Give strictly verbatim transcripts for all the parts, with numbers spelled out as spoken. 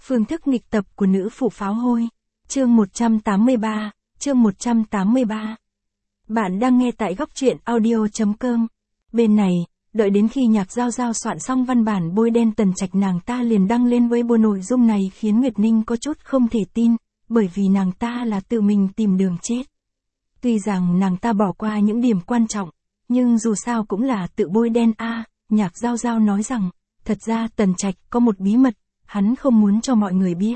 Phương thức nghịch tập của nữ phụ pháo hôi. Chương một trăm tám mươi ba, chương một trăm tám mươi ba. Bạn đang nghe tại góc truyện audio chấm com. Bên này, đợi đến khi Nhạc Giao Giao soạn xong văn bản bôi đen Tần Trạch, nàng ta liền đăng lên Weibo. Nội dung này khiến Nguyệt Ninh có chút không thể tin, bởi vì nàng ta là tự mình tìm đường chết. Tuy rằng nàng ta bỏ qua những điểm quan trọng, nhưng dù sao cũng là tự bôi đen a. À, Nhạc Giao Giao nói rằng, thật ra Tần Trạch có một bí mật, hắn không muốn cho mọi người biết.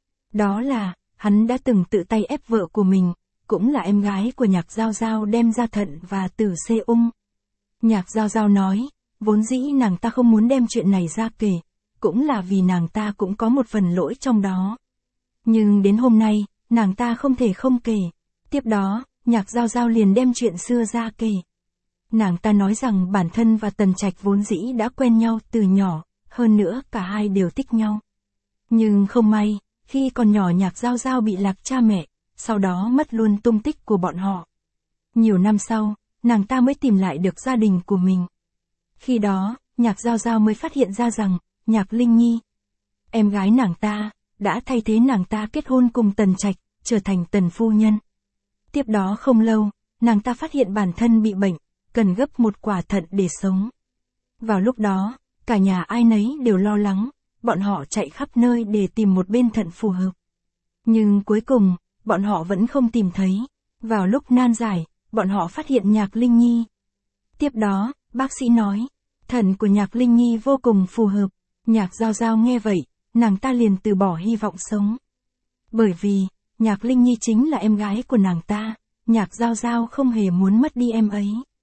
Đó là, hắn đã từng tự tay ép vợ của mình, cũng là em gái của Nhạc Giao Giao đem ra thận và tử xê ung. Nhạc Giao Giao nói, vốn dĩ nàng ta không muốn đem chuyện này ra kể, cũng là vì nàng ta cũng có một phần lỗi trong đó. Nhưng đến hôm nay, nàng ta không thể không kể. Tiếp đó, Nhạc Giao Giao liền đem chuyện xưa ra kể. Nàng ta nói rằng bản thân và Tần Trạch vốn dĩ đã quen nhau từ nhỏ, hơn nữa cả hai đều thích nhau. Nhưng không may, khi còn nhỏ Nhạc Giao Giao bị lạc cha mẹ, sau đó mất luôn tung tích của bọn họ. Nhiều năm sau, nàng ta mới tìm lại được gia đình của mình. Khi đó, Nhạc Giao Giao mới phát hiện ra rằng, Nhạc Linh Nhi, em gái nàng ta, đã thay thế nàng ta kết hôn cùng Tần Trạch, trở thành Tần phu nhân. Tiếp đó không lâu, nàng ta phát hiện bản thân bị bệnh, cần gấp một quả thận để sống. Vào lúc đó, cả nhà ai nấy đều lo lắng, bọn họ chạy khắp nơi để tìm một bên thận phù hợp. Nhưng cuối cùng, bọn họ vẫn không tìm thấy. Vào lúc nan giải, bọn họ phát hiện Nhạc Linh Nhi. Tiếp đó, bác sĩ nói, thận của Nhạc Linh Nhi vô cùng phù hợp. Nhạc Giao Giao nghe vậy, nàng ta liền từ bỏ hy vọng sống. Bởi vì, Nhạc Linh Nhi chính là em gái của nàng ta, Nhạc Giao Giao không hề muốn mất đi em ấy.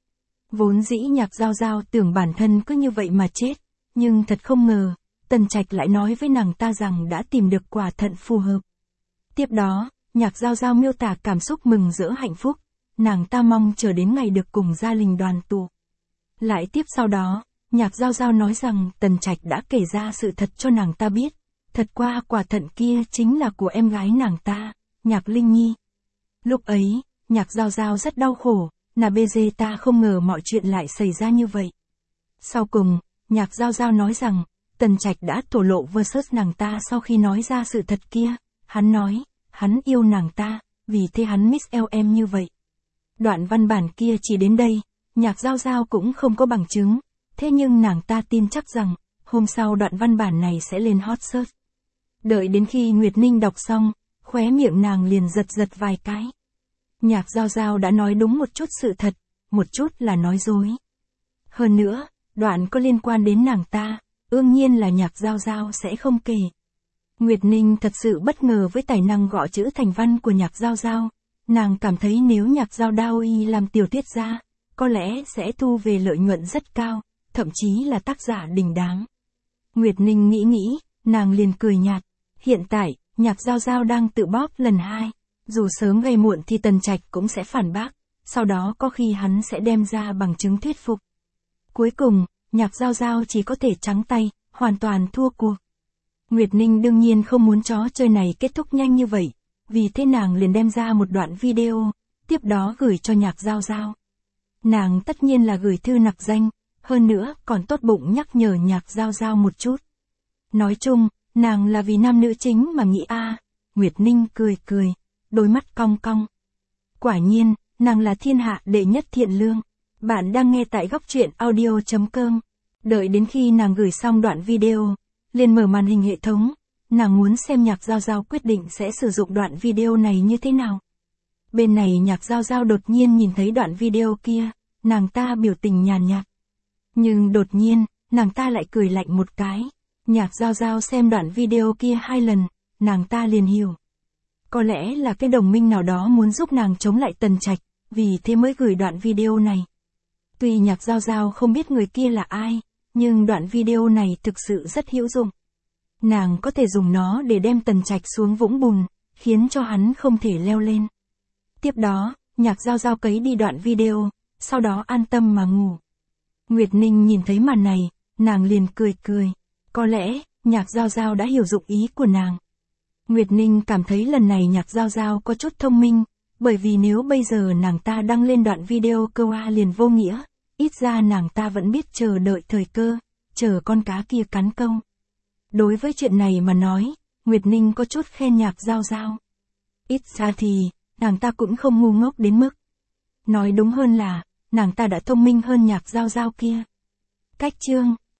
Vốn dĩ Nhạc Giao Giao tưởng bản thân cứ như vậy mà chết, nhưng thật không ngờ, Tần Trạch lại nói với nàng ta rằng đã tìm được quả thận phù hợp. Tiếp đó, Nhạc Giao Giao miêu tả cảm xúc mừng rỡ hạnh phúc, nàng ta mong chờ đến ngày được cùng gia đình đoàn tụ. Lại tiếp sau đó, Nhạc Giao Giao nói rằng Tần Trạch đã kể ra sự thật cho nàng ta biết, thật qua quả thận kia chính là của em gái nàng ta, Nhạc Linh Nhi. Lúc ấy, Nhạc Giao Giao rất đau khổ, nà bê dê ta không ngờ mọi chuyện lại xảy ra như vậy. Sau cùng, Nhạc Giao Giao nói rằng, Tần Trạch đã thổ lộ versus nàng ta sau khi nói ra sự thật kia, hắn nói, hắn yêu nàng ta, vì thế hắn miss em như vậy. Đoạn văn bản kia chỉ đến đây, Nhạc Giao Giao cũng không có bằng chứng, thế nhưng nàng ta tin chắc rằng, hôm sau đoạn văn bản này sẽ lên hot search. Đợi đến khi Nguyệt Ninh đọc xong, khóe miệng nàng liền giật giật vài cái. Nhạc Giao Giao đã nói đúng một chút sự thật, một chút là nói dối. Hơn nữa, đoạn có liên quan đến nàng ta, ương nhiên là Nhạc Giao Giao sẽ không kể. Nguyệt Ninh thật sự bất ngờ với tài năng gõ chữ thành văn của Nhạc Giao Giao, nàng cảm thấy nếu Nhạc Giao Đao y làm tiểu thuyết gia, có lẽ sẽ thu về lợi nhuận rất cao, thậm chí là tác giả đình đám. Nguyệt Ninh nghĩ nghĩ, nàng liền cười nhạt, hiện tại, Nhạc Giao Giao đang tự bóp lần hai. Dù sớm hay muộn thì Tần Trạch cũng sẽ phản bác, sau đó có khi hắn sẽ đem ra bằng chứng thuyết phục. Cuối cùng, Nhạc Giao Giao chỉ có thể trắng tay, hoàn toàn thua cuộc. Nguyệt Ninh đương nhiên không muốn trò chơi này kết thúc nhanh như vậy, vì thế nàng liền đem ra một đoạn video, tiếp đó gửi cho Nhạc Giao Giao. Nàng tất nhiên là gửi thư nặc danh, hơn nữa còn tốt bụng nhắc nhở Nhạc Giao Giao một chút. Nói chung, nàng là vì nam nữ chính mà nghĩ a. À. Nguyệt Ninh cười cười, đôi mắt cong cong. Quả nhiên, nàng là thiên hạ đệ nhất thiện lương. Bạn đang nghe tại góc truyện audio chấm com. Đợi đến khi nàng gửi xong đoạn video, liền mở màn hình hệ thống, nàng muốn xem Nhạc Giao Giao quyết định sẽ sử dụng đoạn video này như thế nào. Bên này Nhạc Giao Giao đột nhiên nhìn thấy đoạn video kia, nàng ta biểu tình nhàn nhạt. Nhưng đột nhiên, nàng ta lại cười lạnh một cái. Nhạc Giao Giao xem đoạn video kia hai lần, nàng ta liền hiểu. Có lẽ là cái đồng minh nào đó muốn giúp nàng chống lại Tần Trạch, vì thế mới gửi đoạn video này. Tuy Nhạc Giao Giao không biết người kia là ai, nhưng đoạn video này thực sự rất hữu dụng. Nàng có thể dùng nó để đem Tần Trạch xuống vũng bùn, khiến cho hắn không thể leo lên. Tiếp đó, Nhạc Giao Giao cấy đi đoạn video, sau đó an tâm mà ngủ. Nguyệt Ninh nhìn thấy màn này, nàng liền cười cười. Có lẽ, Nhạc Giao Giao đã hiểu dụng ý của nàng. Nguyệt Ninh cảm thấy lần này Nhạc Giao Giao có chút thông minh, bởi vì nếu bây giờ nàng ta đăng lên đoạn video câu A liền vô nghĩa, ít ra nàng ta vẫn biết chờ đợi thời cơ, chờ con cá kia cắn câu. Đối với chuyện này mà nói, Nguyệt Ninh có chút khen Nhạc Giao Giao. Ít ra thì, nàng ta cũng không ngu ngốc đến mức. Nói đúng hơn là, nàng ta đã thông minh hơn Nhạc Giao Giao kia. Cách chương